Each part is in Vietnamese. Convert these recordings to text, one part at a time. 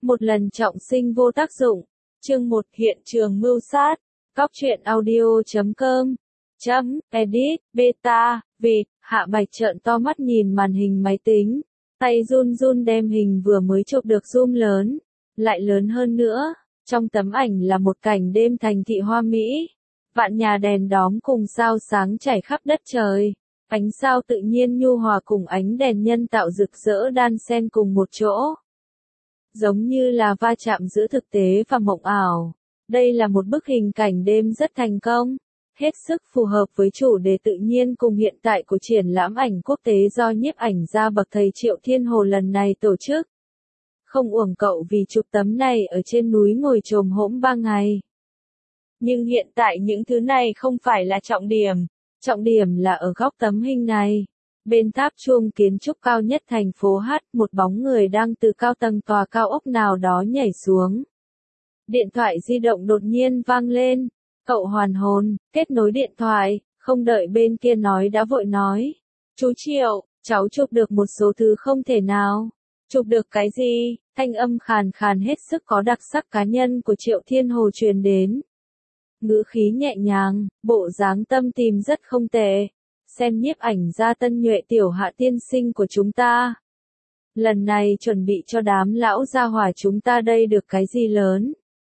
Một lần trọng sinh vô tác dụng. Chương 1 Hiện trường mưu sát. Cóc truyện audio.com Edit, beta, vịt, Hạ Bạch trợn to mắt nhìn màn hình máy tính. Tay run run đem hình vừa mới chụp được zoom lớn. Lại lớn hơn nữa. Trong tấm ảnh là một cảnh đêm thành thị hoa mỹ. Vạn nhà đèn đóm cùng sao sáng chảy khắp đất trời. Ánh sao tự nhiên nhu hòa cùng ánh đèn nhân tạo rực rỡ đan xen cùng một chỗ. Giống như là va chạm giữa thực tế và mộng ảo. Đây là một bức hình cảnh đêm rất thành công, hết sức phù hợp với chủ đề tự nhiên cùng hiện tại của triển lãm ảnh quốc tế do nhiếp ảnh gia bậc thầy Triệu Thiên Hồ lần này tổ chức. Không uổng cậu vì chụp tấm này ở trên núi ngồi chồm hổm 3 ngày. Nhưng hiện tại những thứ này không phải là trọng điểm là ở góc tấm hình này. Bên tháp chuông kiến trúc cao nhất thành phố H, một bóng người đang từ cao tầng tòa cao ốc nào đó nhảy xuống. Điện thoại di động đột nhiên vang lên. Cậu hoàn hồn, kết nối điện thoại, không đợi bên kia nói đã vội nói. Chú Triệu, cháu chụp được một số thứ không thể nào. Chụp được cái gì? Thanh âm khàn khàn hết sức có đặc sắc cá nhân của Triệu Thiên Hồ truyền đến. Ngữ khí nhẹ nhàng, bộ dáng tâm tìm rất không tệ. Xem nhiếp ảnh gia Tân Nhuệ tiểu Hạ tiên sinh của chúng ta. Lần này chuẩn bị cho đám lão gia hỏa chúng ta đây được cái gì lớn?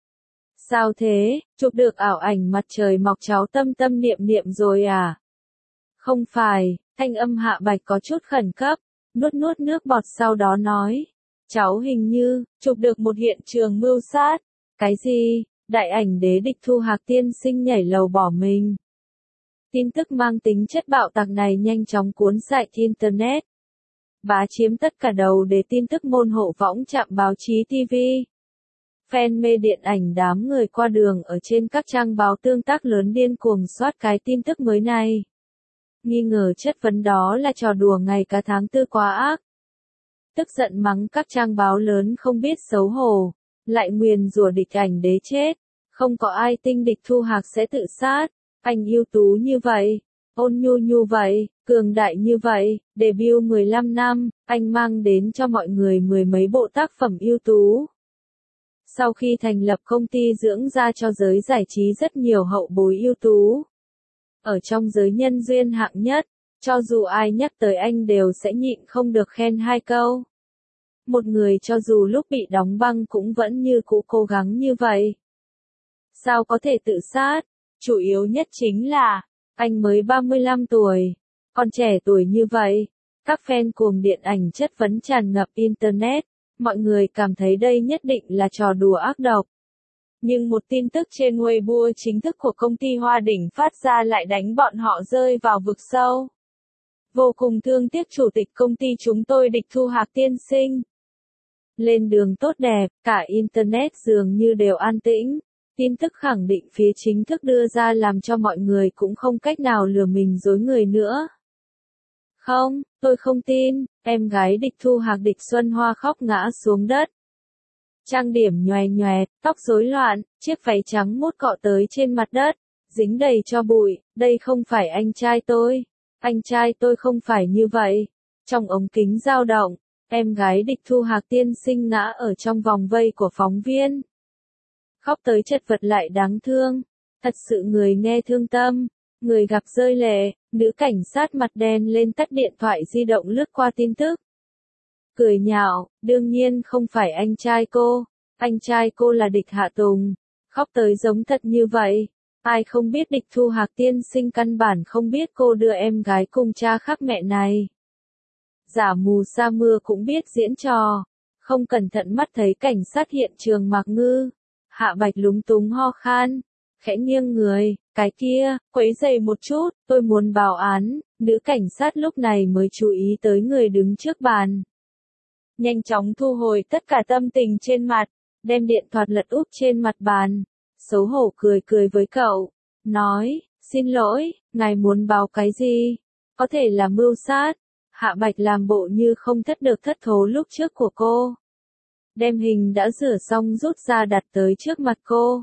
Sao thế, chụp được ảo ảnh mặt trời mọc cháu tâm tâm niệm niệm rồi à? Không phải, thanh âm Hạ Bạch có chút khẩn cấp, nuốt nước bọt sau đó nói. Cháu hình như, chụp được một hiện trường mưu sát. Cái gì? Đại ảnh đế địch Thu Hạc tiên sinh nhảy lầu bỏ mình. Tin tức mang tính chất bạo tạc này nhanh chóng cuốn sạch Internet. Bá chiếm tất cả đầu để tin tức môn hộ võng chạm báo chí TV. Fan mê điện ảnh đám người qua đường ở trên các trang báo tương tác lớn điên cuồng soát cái tin tức mới này. Nghi ngờ chất vấn đó là trò đùa ngày cả tháng tư quá ác. Tức giận mắng các trang báo lớn không biết xấu hổ, lại nguyền rủa địch ảnh đế chết. Không có ai tin địch Thu Hạc sẽ tự sát. Anh ưu tú như vậy, ôn nhu như vậy, cường đại như vậy, debut 15 năm, anh mang đến cho mọi người mười mấy bộ tác phẩm ưu tú. Sau khi thành lập công ty dưỡng ra cho giới giải trí rất nhiều hậu bối ưu tú. Ở trong giới nhân duyên hạng nhất, cho dù ai nhắc tới anh đều sẽ nhịn không được khen hai câu. Một người cho dù lúc bị đóng băng cũng vẫn như cũ cố gắng như vậy. Sao có thể tự sát? Chủ yếu nhất chính là, anh mới 35 tuổi, còn trẻ tuổi như vậy. Các fan cuồng điện ảnh chất vấn tràn ngập Internet, mọi người cảm thấy đây nhất định là trò đùa ác độc. Nhưng một tin tức trên Weibo chính thức của công ty Hoa Đỉnh phát ra lại đánh bọn họ rơi vào vực sâu. Vô cùng thương tiếc chủ tịch công ty chúng tôi địch Thu Hạc tiên sinh. Lên đường tốt đẹp, cả Internet dường như đều an tĩnh. Tin tức khẳng định phía chính thức đưa ra làm cho mọi người cũng không cách nào lừa mình dối người nữa. Không, tôi không tin, em gái địch Thu Hạc địch Xuân Hoa khóc ngã xuống đất. Trang điểm nhòe nhòe, tóc rối loạn, chiếc váy trắng mốt cọ tới trên mặt đất, dính đầy cho bụi, đây không phải anh trai tôi. Anh trai tôi không phải như vậy. Trong ống kính dao động, em gái địch Thu Hạc tiên sinh ngã ở trong vòng vây của phóng viên. Khóc tới chật vật lại đáng thương, thật sự người nghe thương tâm, người gặp rơi lệ, nữ cảnh sát mặt đen lên tắt điện thoại di động lướt qua tin tức. Cười nhạo, đương nhiên không phải anh trai cô là địch Hạ Tùng, khóc tới giống thật như vậy, ai không biết địch Thu Hạc tiên sinh căn bản không biết cô đưa em gái cùng cha khác mẹ này. Giả mù sa mưa cũng biết diễn trò, không cẩn thận mắt thấy cảnh sát hiện trường Mạc Ngư. Hạ Bạch lúng túng ho khan, khẽ nghiêng người, cái kia, quấy rầy một chút, tôi muốn báo án, nữ cảnh sát lúc này mới chú ý tới người đứng trước bàn. Nhanh chóng thu hồi tất cả tâm tình trên mặt, đem điện thoại lật úp trên mặt bàn, xấu hổ cười với cậu, nói, xin lỗi, ngài muốn báo cái gì? Có thể là mưu sát. Hạ Bạch làm bộ như không được thất thố lúc trước của cô. Đem hình đã rửa xong rút ra đặt tới trước mặt cô.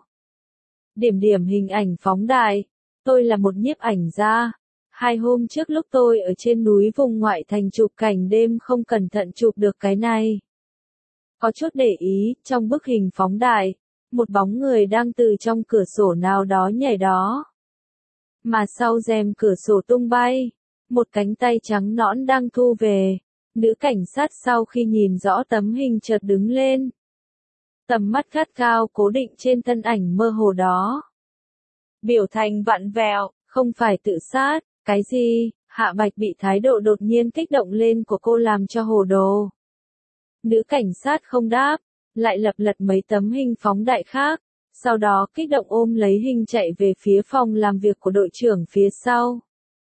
Điểm hình ảnh phóng đại. Tôi là một nhiếp ảnh gia. 2 hôm trước lúc tôi ở trên núi vùng ngoại thành chụp cảnh đêm không cẩn thận chụp được cái này. có chút để ý, trong bức hình phóng đại, một bóng người đang từ trong cửa sổ nào đó nhảy đó. Mà sau rèm cửa sổ tung bay, một cánh tay trắng nõn đang thu về. Nữ cảnh sát sau khi nhìn rõ tấm hình chợt đứng lên. Tầm mắt gắt gao cố định trên thân ảnh mơ hồ đó. Biểu tình vặn vẹo, không phải tự sát, cái gì? Hạ Bạch bị thái độ đột nhiên kích động lên của cô làm cho hồ đồ. Nữ cảnh sát không đáp, lại lật mấy tấm hình phóng đại khác, sau đó kích động ôm lấy hình chạy về phía phòng làm việc của đội trưởng phía sau.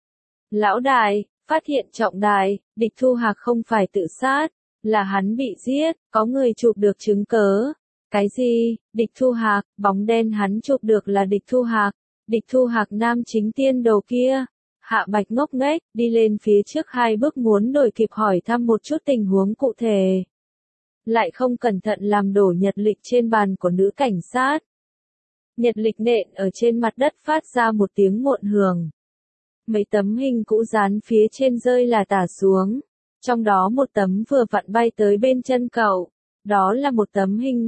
Lão đại, phát hiện trọng đại, địch Thu Hạc không phải tự sát, là hắn bị giết, có người chụp được chứng cớ. Cái gì? Địch Thu Hạc, bóng đen hắn chụp được là địch Thu Hạc, địch Thu Hạc nam chính tiên đồ kia. Hạ Bạch ngốc nghếch, đi lên phía trước 2 bước muốn đổi kịp hỏi thăm một chút tình huống cụ thể. Lại không cẩn thận làm đổ nhật lịch trên bàn của nữ cảnh sát. Nhật lịch nện ở trên mặt đất phát ra một tiếng ngộn hưởng. Mấy tấm hình cũ dán phía trên rơi là tả xuống. Trong đó một tấm vừa vặn bay tới bên chân cậu. Đó là một tấm hình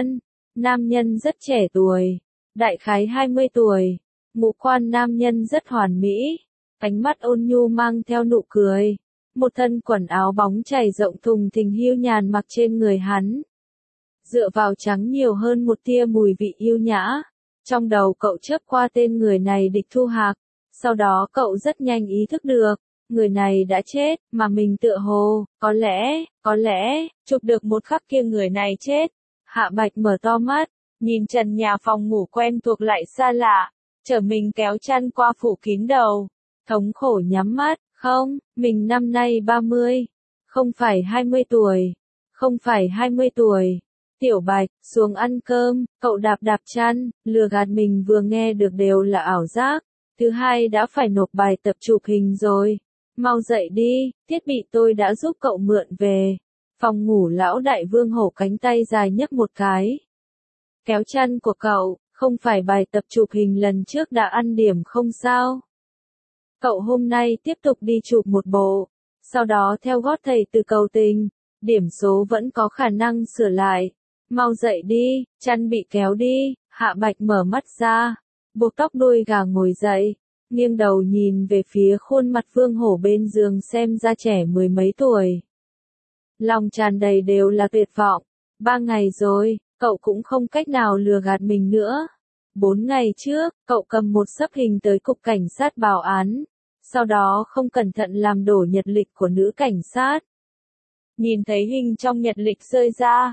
nam nhân rất trẻ tuổi, đại khái 20 tuổi, ngũ quan nam nhân rất hoàn mỹ, ánh mắt ôn nhu mang theo nụ cười, một thân quần áo bóng chảy rộng thùng thình hiu nhàn mặc trên người hắn. Dựa vào trắng nhiều hơn một tia mùi vị yêu nhã, trong đầu cậu chớp qua tên người này địch Thu Hạc, sau đó cậu rất nhanh ý thức được. Người này đã chết, mà mình tựa hồ, có lẽ, chụp được một khắc kia người này chết. Hạ Bạch mở to mắt, nhìn trần nhà phòng ngủ quen thuộc lại xa lạ, trở mình kéo chăn qua phủ kín đầu, thống khổ nhắm mắt, không, mình năm nay 30, không phải 20 tuổi, không phải 20 tuổi. Tiểu Bạch, xuống ăn cơm, cậu đạp chăn, lừa gạt mình vừa nghe được đều là ảo giác. Thứ hai đã phải nộp bài tập chụp hình rồi. Mau dậy đi, thiết bị tôi đã giúp cậu mượn về. Phòng ngủ lão đại Vương Hổ cánh tay dài nhấc một cái. Kéo chăn của cậu, không phải bài tập chụp hình lần trước đã ăn điểm không sao? Cậu hôm nay tiếp tục đi chụp một bộ, sau đó theo gót thầy từ cầu tình, điểm số vẫn có khả năng sửa lại. Mau dậy đi, chăn bị kéo đi, Hạ Bạch mở mắt ra, buộc tóc đuôi gà ngồi dậy. Nghiêng đầu nhìn về phía khuôn mặt Vương Hổ bên giường xem ra trẻ 10 mấy tuổi. Lòng tràn đầy đều là tuyệt vọng. 3 ngày rồi, cậu cũng không cách nào lừa gạt mình nữa. 4 ngày trước, cậu cầm một xấp hình tới cục cảnh sát báo án. Sau đó không cẩn thận làm đổ nhật lịch của nữ cảnh sát. Nhìn thấy hình trong nhật lịch rơi ra.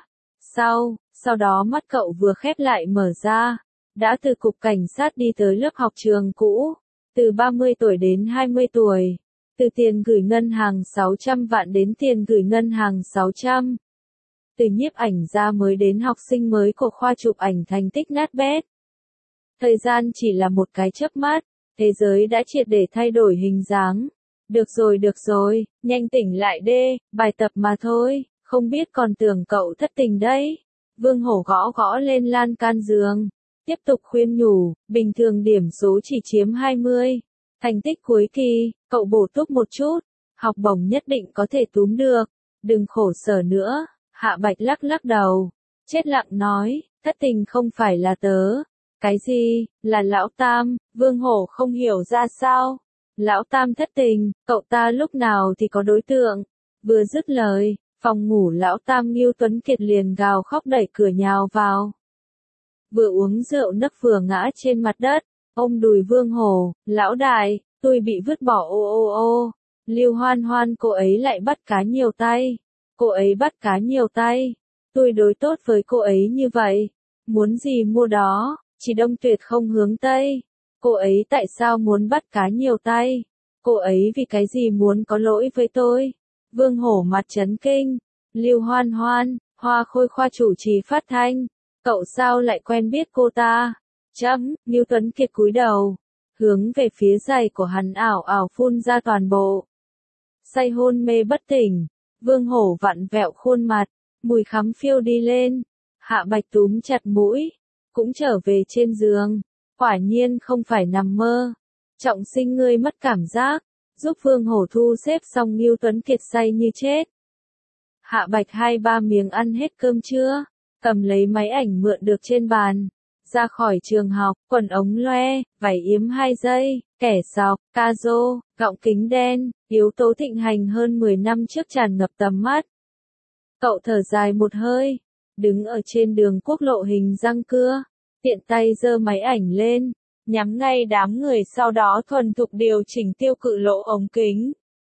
Sau đó mắt cậu vừa khép lại mở ra. Đã từ cục cảnh sát đi tới lớp học trường cũ. Từ 30 tuổi đến 20 tuổi. Từ tiền gửi ngân hàng 600 vạn đến tiền gửi ngân hàng 600. Từ nhiếp ảnh gia mới đến học sinh mới của khoa chụp ảnh thành tích nát bét. Thời gian chỉ là một cái chớp mắt, thế giới đã triệt để thay đổi hình dáng. Được rồi, nhanh tỉnh lại đê, bài tập mà thôi, không biết còn tưởng cậu thất tình đấy. Vương Hổ gõ lên lan can giường. Tiếp tục khuyên nhủ, bình thường điểm số chỉ chiếm 20. Thành tích cuối kỳ, cậu bổ túc một chút, học bổng nhất định có thể túm được, đừng khổ sở nữa. Hạ Bạch lắc đầu, chết lặng nói, thất tình không phải là tớ. Cái gì, là lão Tam? Vương Hổ không hiểu ra sao. Lão Tam thất tình, cậu ta lúc nào thì có đối tượng. Vừa dứt lời, phòng ngủ lão Tam Ngưu Tuấn Kiệt liền gào khóc đẩy cửa nhào vào. Vừa uống rượu nấc vừa ngã trên mặt đất, ôm đùi Vương Hổ, lão đại, tôi bị vứt bỏ ô. Lưu Hoan Hoan cô ấy lại bắt cá nhiều tay. Cô ấy bắt cá nhiều tay. Tôi đối tốt với cô ấy như vậy. Muốn gì mua đó, chỉ Đông Tuyệt không hướng Tây. Cô ấy tại sao muốn bắt cá nhiều tay? Cô ấy vì cái gì muốn có lỗi với tôi? Vương Hổ mặt chấn kinh. Lưu Hoan Hoan, Hoa Khôi khoa chủ trì phát thanh. Cậu sao lại quen biết cô ta? Ngưu Tuấn Kiệt cúi đầu, hướng về phía giày của hắn ảo phun ra toàn bộ. Say hôn mê bất tỉnh, Vương Hổ vặn vẹo khuôn mặt, mùi khắm phiêu đi lên. Hạ Bạch túm chặt mũi, cũng trở về trên giường. Quả nhiên không phải nằm mơ. Trọng Sinh ngươi mất cảm giác, giúp Vương Hổ thu xếp xong Ngưu Tuấn Kiệt say như chết. Hạ Bạch 2-3 miếng ăn hết cơm trưa, cầm lấy máy ảnh mượn được trên bàn, ra khỏi trường học, quần ống loe, váy yếm 2 giây, kẻ sọc, ca rô, gọng kính đen, yếu tố thịnh hành hơn 10 năm trước tràn ngập tầm mắt. Cậu thở dài một hơi, đứng ở trên đường quốc lộ hình răng cưa, tiện tay giơ máy ảnh lên, nhắm ngay đám người, sau đó thuần thục điều chỉnh tiêu cự lỗ ống kính.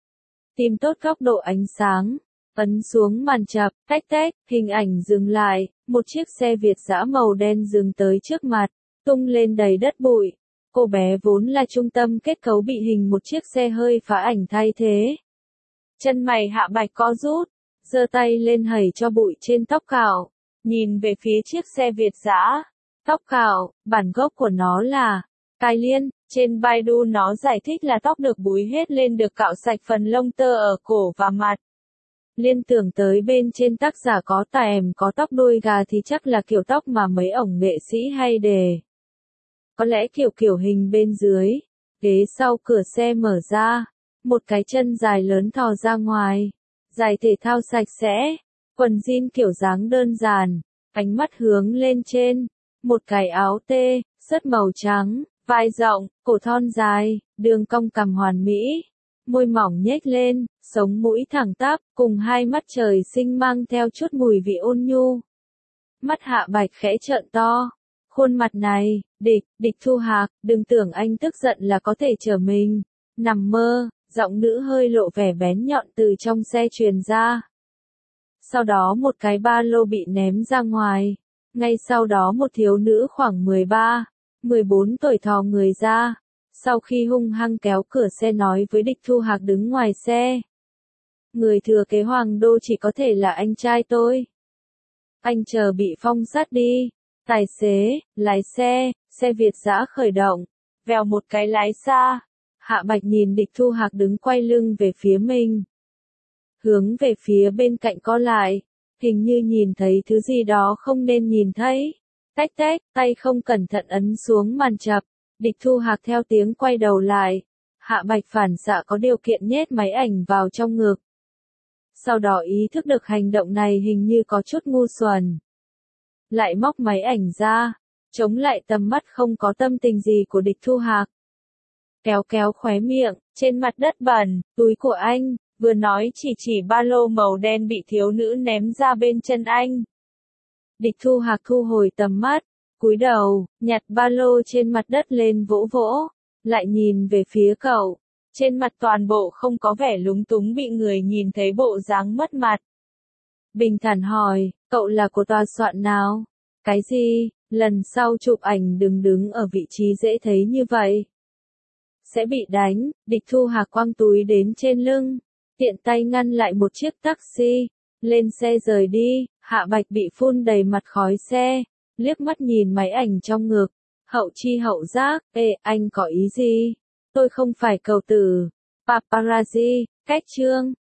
Tìm tốt góc độ ánh sáng, ấn xuống màn chập, tách tách, hình ảnh dừng lại, một chiếc xe Việt dã màu đen dừng tới trước mặt, tung lên đầy đất bụi. Cô bé vốn là trung tâm kết cấu bị hình một chiếc xe hơi phá ảnh thay thế. Chân mày Hạ Bạch co rút, giơ tay lên hẩy cho bụi trên tóc cạo, nhìn về phía chiếc xe Việt dã. Tóc cạo, bản gốc của nó là cài liên, trên Baidu nó giải thích là tóc được búi hết lên được cạo sạch phần lông tơ ở cổ và mặt. Liên tưởng tới bên trên tác giả có tèm có tóc đuôi gà thì chắc là kiểu tóc mà mấy ổng nghệ sĩ hay để. Có lẽ kiểu hình bên dưới, ghế sau cửa xe mở ra, một cái chân dài lớn thò ra ngoài, giày thể thao sạch sẽ, quần jean kiểu dáng đơn giản, ánh mắt hướng lên trên, một cái áo tê, sớt màu trắng, vai rộng, cổ thon dài, đường cong cằm hoàn mỹ, môi mỏng nhếch lên, sống mũi thẳng tắp, cùng hai mắt trời sinh mang theo chút mùi vị ôn nhu. Mắt Hạ Bạch khẽ trợn to. Khuôn mặt này, Địch Thu Hạc, đừng tưởng anh tức giận là có thể chở mình. Nằm mơ, giọng nữ hơi lộ vẻ bén nhọn từ trong xe truyền ra. Sau đó một cái ba lô bị ném ra ngoài. Ngay sau đó một thiếu nữ khoảng 13, 14 tuổi thò người ra. Sau khi hung hăng kéo cửa xe nói với Địch Thu Hạc đứng ngoài xe. Người thừa kế Hoàng Đô chỉ có thể là anh trai tôi. Anh chờ bị phong sát đi. Tài xế, lái xe, xe Việt dã khởi động, vèo một cái lái xa. Hạ Bạch nhìn Địch Thu Hạc đứng quay lưng về phía mình. Hướng về phía bên cạnh co lại, hình như nhìn thấy thứ gì đó không nên nhìn thấy. Tách tách, tay không cẩn thận ấn xuống màn chập, Địch Thu Hạc theo tiếng quay đầu lại. Hạ Bạch phản xạ có điều kiện nhét máy ảnh vào trong ngực. Sau đó ý thức được hành động này hình như có chút ngu xuẩn. Lại móc máy ảnh ra, chống lại tầm mắt không có tâm tình gì của Địch Thu Hạc. Kéo khóe miệng, trên mặt đất bẩn, túi của anh, vừa nói chỉ ba lô màu đen bị thiếu nữ ném ra bên chân anh. Địch Thu Hạc thu hồi tầm mắt, cúi đầu, nhặt ba lô trên mặt đất lên vỗ vỗ, lại nhìn về phía cậu. Trên mặt toàn bộ không có vẻ lúng túng bị người nhìn thấy bộ dáng mất mặt. Bình thản hỏi, cậu là của tòa soạn nào? Cái gì, lần sau chụp ảnh đừng đứng ở vị trí dễ thấy như vậy. Sẽ bị đánh. Địch Thu Hạc quăng túi đến trên lưng, tiện tay ngăn lại một chiếc taxi, lên xe rời đi. Hạ Bạch bị phun đầy mặt khói xe, liếc mắt nhìn máy ảnh trong ngực, hậu chi hậu giác, ê, anh có ý gì? Tôi không phải cầu tử. Paparazzi, cách chương.